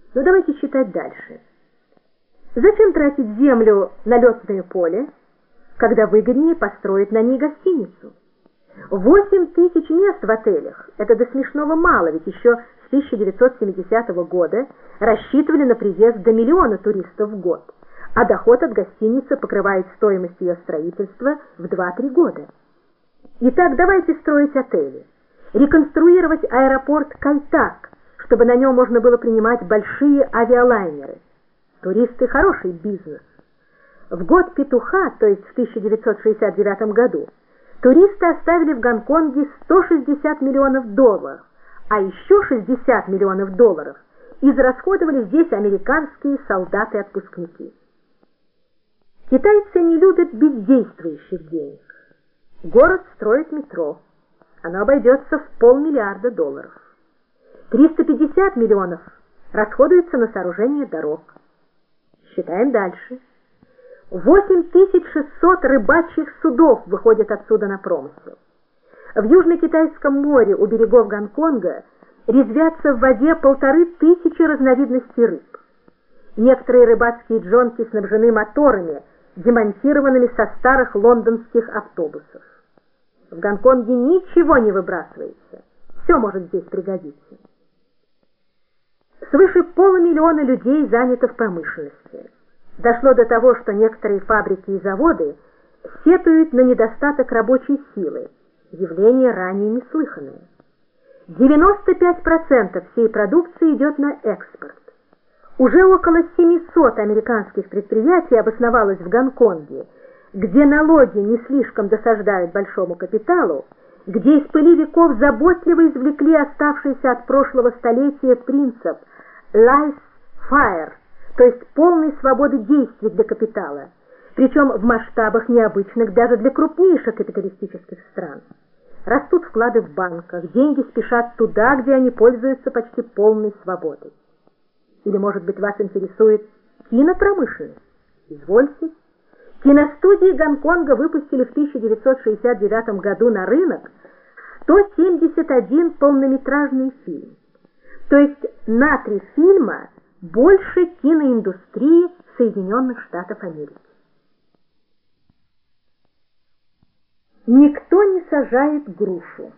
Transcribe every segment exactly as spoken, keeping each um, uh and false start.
Но давайте читать дальше. Зачем тратить землю на летное поле, когда выгоднее построить на ней гостиницу? Восемь тысяч мест в отелях – это до смешного мало, ведь еще с тысяча девятьсот семидесятого года рассчитывали на приезд до миллиона туристов в год, а доход от гостиницы покрывает стоимость ее строительства в два-три года. Итак, давайте строить отели, реконструировать аэропорт Кальтак, чтобы на нем можно было принимать большие авиалайнеры. Туристы – хороший бизнес. В год петуха, то есть в тысяча девятьсот шестьдесят девятом году, туристы оставили в Гонконге сто шестьдесят миллионов долларов, а еще шестьдесят миллионов долларов израсходовали здесь американские солдаты-отпускники. Китайцы не любят бездействующих денег. Город строит метро. Оно обойдется в полмиллиарда долларов. триста пятьдесят миллионов расходуется на сооружение дорог. Считаем дальше. восемь тысяч шестьсот рыбачьих судов выходят отсюда на промысел. В Южно-Китайском море у берегов Гонконга резвятся в воде полторы тысячи разновидностей рыб. Некоторые рыбацкие джонки снабжены моторами, демонтированными со старых лондонских автобусов. В Гонконге ничего не выбрасывается. Все может здесь пригодиться. Свыше полумиллиона людей занято в промышленности. Дошло до того, что некоторые фабрики и заводы сетуют на недостаток рабочей силы, явление ранее неслыханное. девяносто пять процентов всей продукции идет на экспорт. Уже около семисот американских предприятий обосновалось в Гонконге, где налоги не слишком досаждают большому капиталу, где из пыли веков заботливо извлекли оставшийся от прошлого столетия принцип «laissez-faire», то есть полной свободы действий для капитала, причем в масштабах необычных даже для крупнейших капиталистических стран. Растут вклады в банках, деньги спешат туда, где они пользуются почти полной свободой. Или, может быть, вас интересует кинопромышленность? Извольте. Киностудии Гонконга выпустили в тысяча девятьсот шестьдесят девятом году на рынок сто семьдесят один полнометражный фильм. То есть на три фильма больше киноиндустрии Соединенных Штатов Америки. Никто не сажает грушу.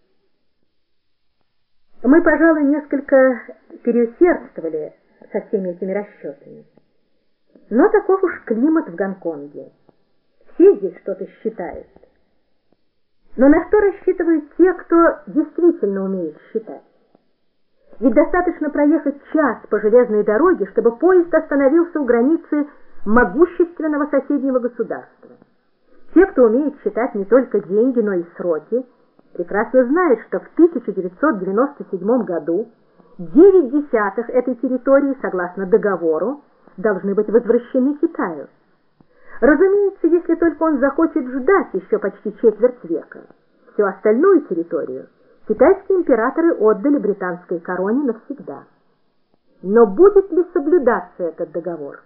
Мы, пожалуй, несколько переусердствовали со всеми этими расчетами. Но таков уж климат в Гонконге. Все здесь что-то считают. Но на что рассчитывают те, кто действительно умеет считать? Ведь достаточно проехать час по железной дороге, чтобы поезд остановился у границы могущественного соседнего государства. Те, кто умеет считать не только деньги, но и сроки, прекрасно знают, что в тысяча девятьсот девяносто седьмом году девять десятых этой территории, согласно договору, должны быть возвращены Китаю. Разумеется, если только он захочет ждать еще почти четверть века. Всю остальную территорию китайские императоры отдали британской короне навсегда. Но будет ли соблюдаться этот договор?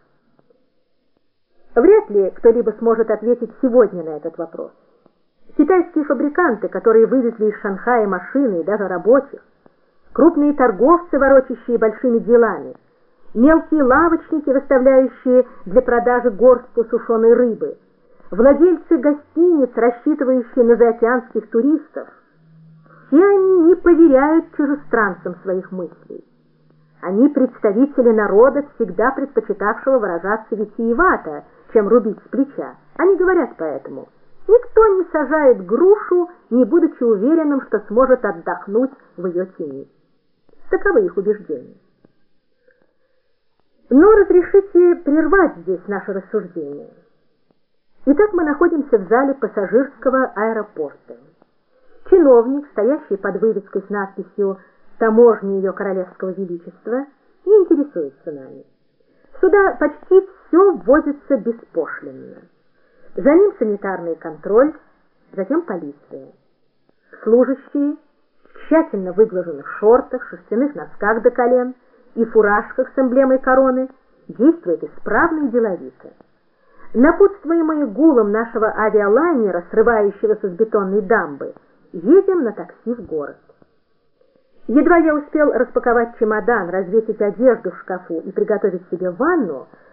Вряд ли кто-либо сможет ответить сегодня на этот вопрос. Китайские фабриканты, которые вывезли из Шанхая машины и даже рабочих, крупные торговцы, ворочащие большими делами, мелкие лавочники, выставляющие для продажи горстку сушеной рыбы, владельцы гостиниц, рассчитывающие на заокеанских туристов, все они не поверяют чужестранцам своих мыслей. Они представители народа, всегда предпочитавшего выражаться витиевато, чем рубить с плеча. Они говорят поэтому: никто не сажает грушу, не будучи уверенным, что сможет отдохнуть в ее тени. Таковы их убеждения. Но разрешите прервать здесь наше рассуждение. Итак, мы находимся в зале пассажирского аэропорта. Чиновник, стоящий под вывеской с надписью «Таможня Ее Королевского Величества», не интересуется нами. Сюда почти все ввозится беспошлинно. За ним санитарный контроль, затем полиция. Служащие в тщательно выглаженных шортах, шерстяных носках до колен и фуражках с эмблемой короны действуют исправно и деловито. Напутствуемые гулом нашего авиалайнера, срывающегося с бетонной дамбы, едем на такси в город. Едва я успел распаковать чемодан, развесить одежду в шкафу и приготовить себе ванну,